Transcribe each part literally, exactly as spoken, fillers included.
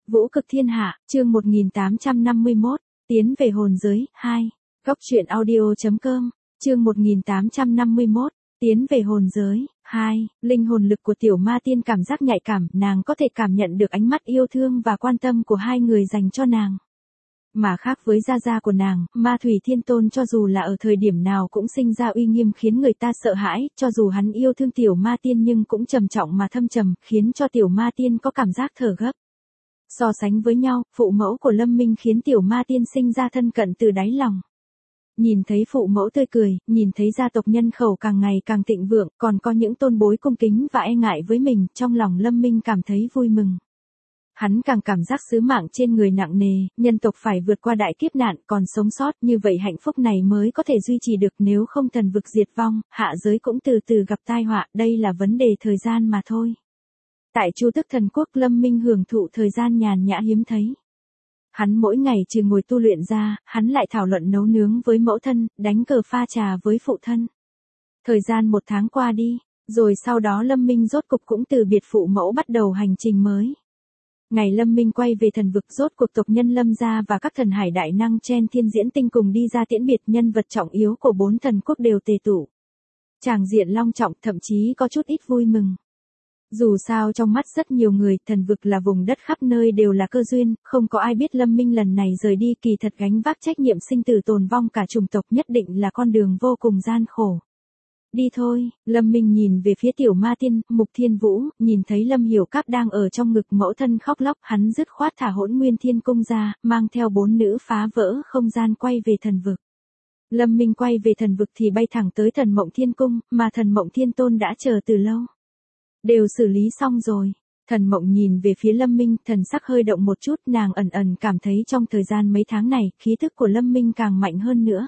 Vũ cực thiên hạ, chương một nghìn tám trăm năm mươi mốt, tiến về hồn giới, hai. Góc truyện audio.com, chương một nghìn tám trăm năm mươi mốt, tiến về hồn giới, hai. Linh hồn lực của tiểu ma tiên cảm giác nhạy cảm, nàng có thể cảm nhận được ánh mắt yêu thương và quan tâm của hai người dành cho nàng. Mà khác với gia gia của nàng, Ma Thủy Thiên Tôn cho dù là ở thời điểm nào cũng sinh ra uy nghiêm khiến người ta sợ hãi, cho dù hắn yêu thương tiểu ma tiên nhưng cũng trầm trọng mà thâm trầm, khiến cho tiểu ma tiên có cảm giác thở gấp. So sánh với nhau, phụ mẫu của Lâm Minh khiến tiểu ma tiên sinh ra thân cận từ đáy lòng. Nhìn thấy phụ mẫu tươi cười, nhìn thấy gia tộc nhân khẩu càng ngày càng thịnh vượng, còn có những tôn bối cung kính và e ngại với mình, trong lòng Lâm Minh cảm thấy vui mừng. Hắn càng cảm giác sứ mạng trên người nặng nề, nhân tộc phải vượt qua đại kiếp nạn, còn sống sót, như vậy hạnh phúc này mới có thể duy trì được, nếu không thần vực diệt vong, hạ giới cũng từ từ gặp tai họa, đây là vấn đề thời gian mà thôi. Tại Chu Tức Thần Quốc, Lâm Minh hưởng thụ thời gian nhàn nhã hiếm thấy. Hắn mỗi ngày trừ ngồi tu luyện ra, hắn lại thảo luận nấu nướng với mẫu thân, đánh cờ pha trà với phụ thân. Thời gian một tháng qua đi, rồi sau đó Lâm Minh rốt cục cũng từ biệt phụ mẫu bắt đầu hành trình mới. Ngày Lâm Minh quay về thần vực, rốt cuộc tộc nhân Lâm gia và các thần hải đại năng trên thiên diễn tinh cùng đi ra tiễn biệt, nhân vật trọng yếu của bốn thần quốc đều tề tụ. Tràng diện long trọng, thậm chí có chút ít vui mừng. Dù sao trong mắt rất nhiều người, thần vực là vùng đất khắp nơi đều là cơ duyên, không có ai biết Lâm Minh lần này rời đi kỳ thật gánh vác trách nhiệm sinh tử tồn vong cả chủng tộc, nhất định là con đường vô cùng gian khổ. Đi thôi, Lâm Minh nhìn về phía tiểu ma tiên, Mục Thiên Vũ, nhìn thấy Lâm Hiểu Cáp đang ở trong ngực mẫu thân khóc lóc, hắn dứt khoát thả Hỗn Nguyên Thiên Cung ra, mang theo bốn nữ phá vỡ không gian quay về thần vực. Lâm Minh quay về thần vực thì bay thẳng tới Thần Mộng Thiên Cung, mà Thần Mộng Thiên Tôn đã chờ từ lâu. Đều xử lý xong rồi. Thần Mộng nhìn về phía Lâm Minh, thần sắc hơi động một chút, nàng ẩn ẩn cảm thấy trong thời gian mấy tháng này, khí thức của Lâm Minh càng mạnh hơn nữa.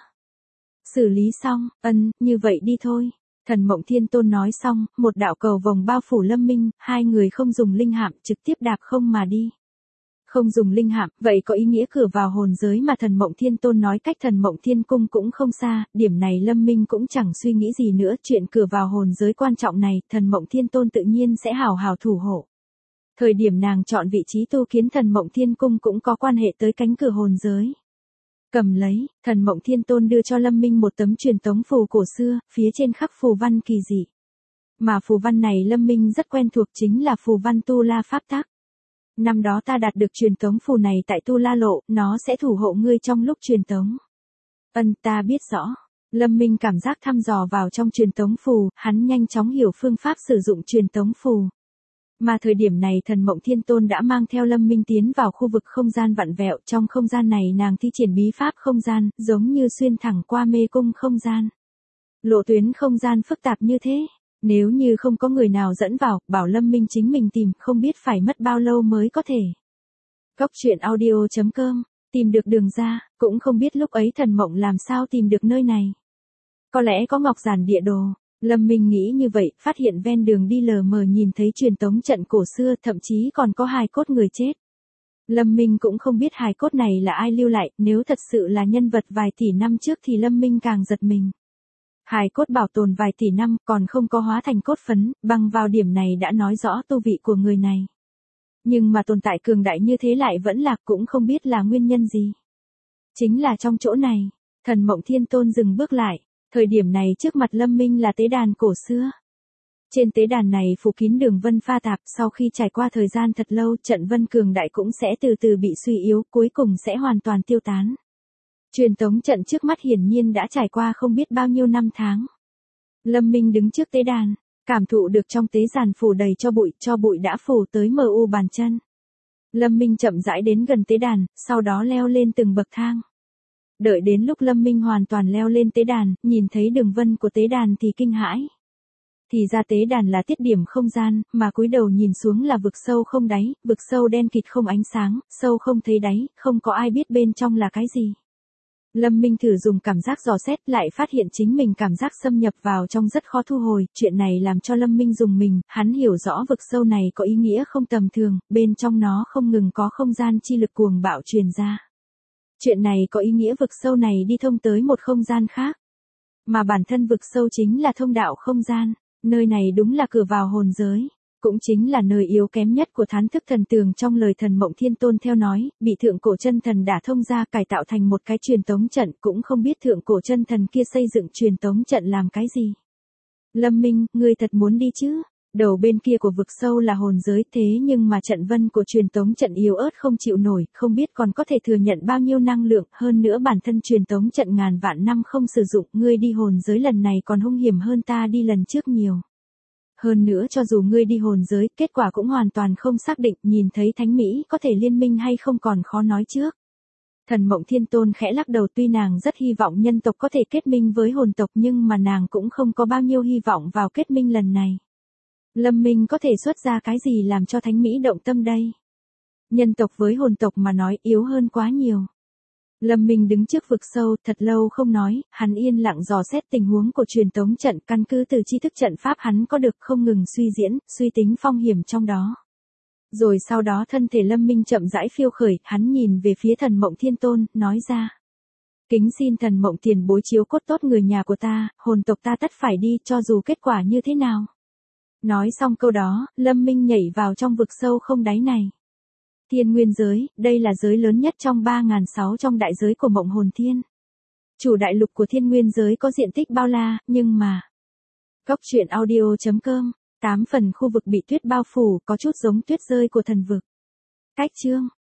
Xử lý xong, ân, như vậy đi thôi. Thần Mộng Thiên Tôn nói xong, một đạo cầu vồng bao phủ Lâm Minh, hai người không dùng linh hạm, trực tiếp đạp không mà đi. Không dùng linh hạm, vậy có ý nghĩa cửa vào hồn giới mà Thần Mộng Thiên Tôn nói cách Thần Mộng Thiên Cung cũng không xa, điểm này Lâm Minh cũng chẳng suy nghĩ gì nữa, chuyện cửa vào hồn giới quan trọng này, Thần Mộng Thiên Tôn tự nhiên sẽ hào hào thủ hộ. Thời điểm nàng chọn vị trí tu kiến Thần Mộng Thiên Cung cũng có quan hệ tới cánh cửa hồn giới. Cầm lấy, Thần Mộng Thiên Tôn đưa cho Lâm Minh một tấm truyền tống phù cổ xưa, phía trên khắc phù văn kỳ dị. Mà phù văn này Lâm Minh rất quen thuộc, chính là phù văn Tu La Pháp Tắc. Năm đó ta đạt được truyền tống phù này tại Tu La Lộ, nó sẽ thủ hộ ngươi trong lúc truyền tống. Ân, ta biết rõ. Lâm Minh cảm giác thăm dò vào trong truyền tống phù, hắn nhanh chóng hiểu phương pháp sử dụng truyền tống phù. Mà thời điểm này Thần Mộng Thiên Tôn đã mang theo Lâm Minh tiến vào khu vực không gian vặn vẹo, trong không gian này nàng thi triển bí pháp không gian, giống như xuyên thẳng qua mê cung không gian. Lộ tuyến không gian phức tạp như thế, nếu như không có người nào dẫn vào, bảo Lâm Minh chính mình tìm, không biết phải mất bao lâu mới có thể. Góc truyện audio.com, tìm được đường ra, cũng không biết lúc ấy Thần Mộng làm sao tìm được nơi này. Có lẽ có ngọc giản địa đồ. Lâm Minh nghĩ như vậy, phát hiện ven đường đi lờ mờ nhìn thấy truyền tống trận cổ xưa, thậm chí còn có hài cốt người chết. Lâm Minh cũng không biết hài cốt này là ai lưu lại, nếu thật sự là nhân vật vài tỷ năm trước thì Lâm Minh càng giật mình. Hài cốt bảo tồn vài tỷ năm, còn không có hóa thành cốt phấn, bằng vào điểm này đã nói rõ tu vị của người này. Nhưng mà tồn tại cường đại như thế lại vẫn lạc, cũng không biết là nguyên nhân gì. Chính là trong chỗ này, Thần Mộng Thiên Tôn dừng bước lại. Thời điểm này trước mặt Lâm Minh là tế đàn cổ xưa. Trên tế đàn này phủ kín đường vân pha tạp, sau khi trải qua thời gian thật lâu, trận vân cường đại cũng sẽ từ từ bị suy yếu, cuối cùng sẽ hoàn toàn tiêu tán. Truyền tống trận trước mắt hiển nhiên đã trải qua không biết bao nhiêu năm tháng. Lâm Minh đứng trước tế đàn, cảm thụ được trong tế giàn phủ đầy cho bụi, cho bụi đã phủ tới mờ u bàn chân. Lâm Minh chậm rãi đến gần tế đàn, sau đó leo lên từng bậc thang. Đợi đến lúc Lâm Minh hoàn toàn leo lên tế đàn, nhìn thấy đường vân của tế đàn thì kinh hãi. Thì ra tế đàn là tiết điểm không gian, mà cúi đầu nhìn xuống là vực sâu không đáy, vực sâu đen kịt không ánh sáng, sâu không thấy đáy, không có ai biết bên trong là cái gì. Lâm Minh thử dùng cảm giác dò xét, lại phát hiện chính mình cảm giác xâm nhập vào trong rất khó thu hồi, chuyện này làm cho Lâm Minh dùng mình, hắn hiểu rõ vực sâu này có ý nghĩa không tầm thường, bên trong nó không ngừng có không gian chi lực cuồng bạo truyền ra. Chuyện này có ý nghĩa vực sâu này đi thông tới một không gian khác. Mà bản thân vực sâu chính là thông đạo không gian, nơi này đúng là cửa vào hồn giới. cũng chính là nơi yếu kém nhất của thán thức thần tường trong lời thần Mộng Thiên Tôn theo nói, bị thượng cổ chân thần đả thông ra cải tạo thành một cái truyền tống trận, cũng không biết thượng cổ chân thần kia xây dựng truyền tống trận làm cái gì. Lâm Minh, ngươi thật muốn đi chứ? Đầu bên kia của vực sâu là hồn giới, thế nhưng mà trận vân của truyền tống trận yếu ớt không chịu nổi, không biết còn có thể thừa nhận bao nhiêu năng lượng, hơn nữa bản thân truyền tống trận ngàn vạn năm không sử dụng, ngươi đi hồn giới lần này còn hung hiểm hơn ta đi lần trước nhiều. Hơn nữa cho dù ngươi đi hồn giới, kết quả cũng hoàn toàn không xác định, nhìn thấy Thánh Mỹ có thể liên minh hay không còn khó nói trước. Thần Mộng Thiên Tôn khẽ lắc đầu, tuy nàng rất hy vọng nhân tộc có thể kết minh với hồn tộc nhưng mà nàng cũng không có bao nhiêu hy vọng vào kết minh lần này. Lâm Minh có thể xuất ra cái gì làm cho Thánh Mỹ động tâm đây? Nhân tộc với hồn tộc mà nói yếu hơn quá nhiều. Lâm Minh đứng trước vực sâu, thật lâu không nói, hắn yên lặng dò xét tình huống của truyền tống trận, căn cứ từ tri thức trận pháp hắn có được không ngừng suy diễn, suy tính phong hiểm trong đó. Rồi sau đó thân thể Lâm Minh chậm rãi phiêu khởi, hắn nhìn về phía thần Mộng Thiên Tôn, nói ra. Kính xin thần Mộng tiền bối chiếu cốt tốt người nhà của ta, hồn tộc ta tất phải đi, cho dù kết quả như thế nào. Nói xong câu đó, Lâm Minh nhảy vào trong vực sâu không đáy này. Thiên Nguyên giới, đây là giới lớn nhất trong ba nghìn sáu trăm trong đại giới của Mộng Hồn Thiên. Chủ đại lục của Thiên Nguyên giới có diện tích bao la, nhưng mà... Cốc truyện audio chấm com, tám phần khu vực bị tuyết bao phủ, có chút giống tuyết rơi của thần vực. Cách chương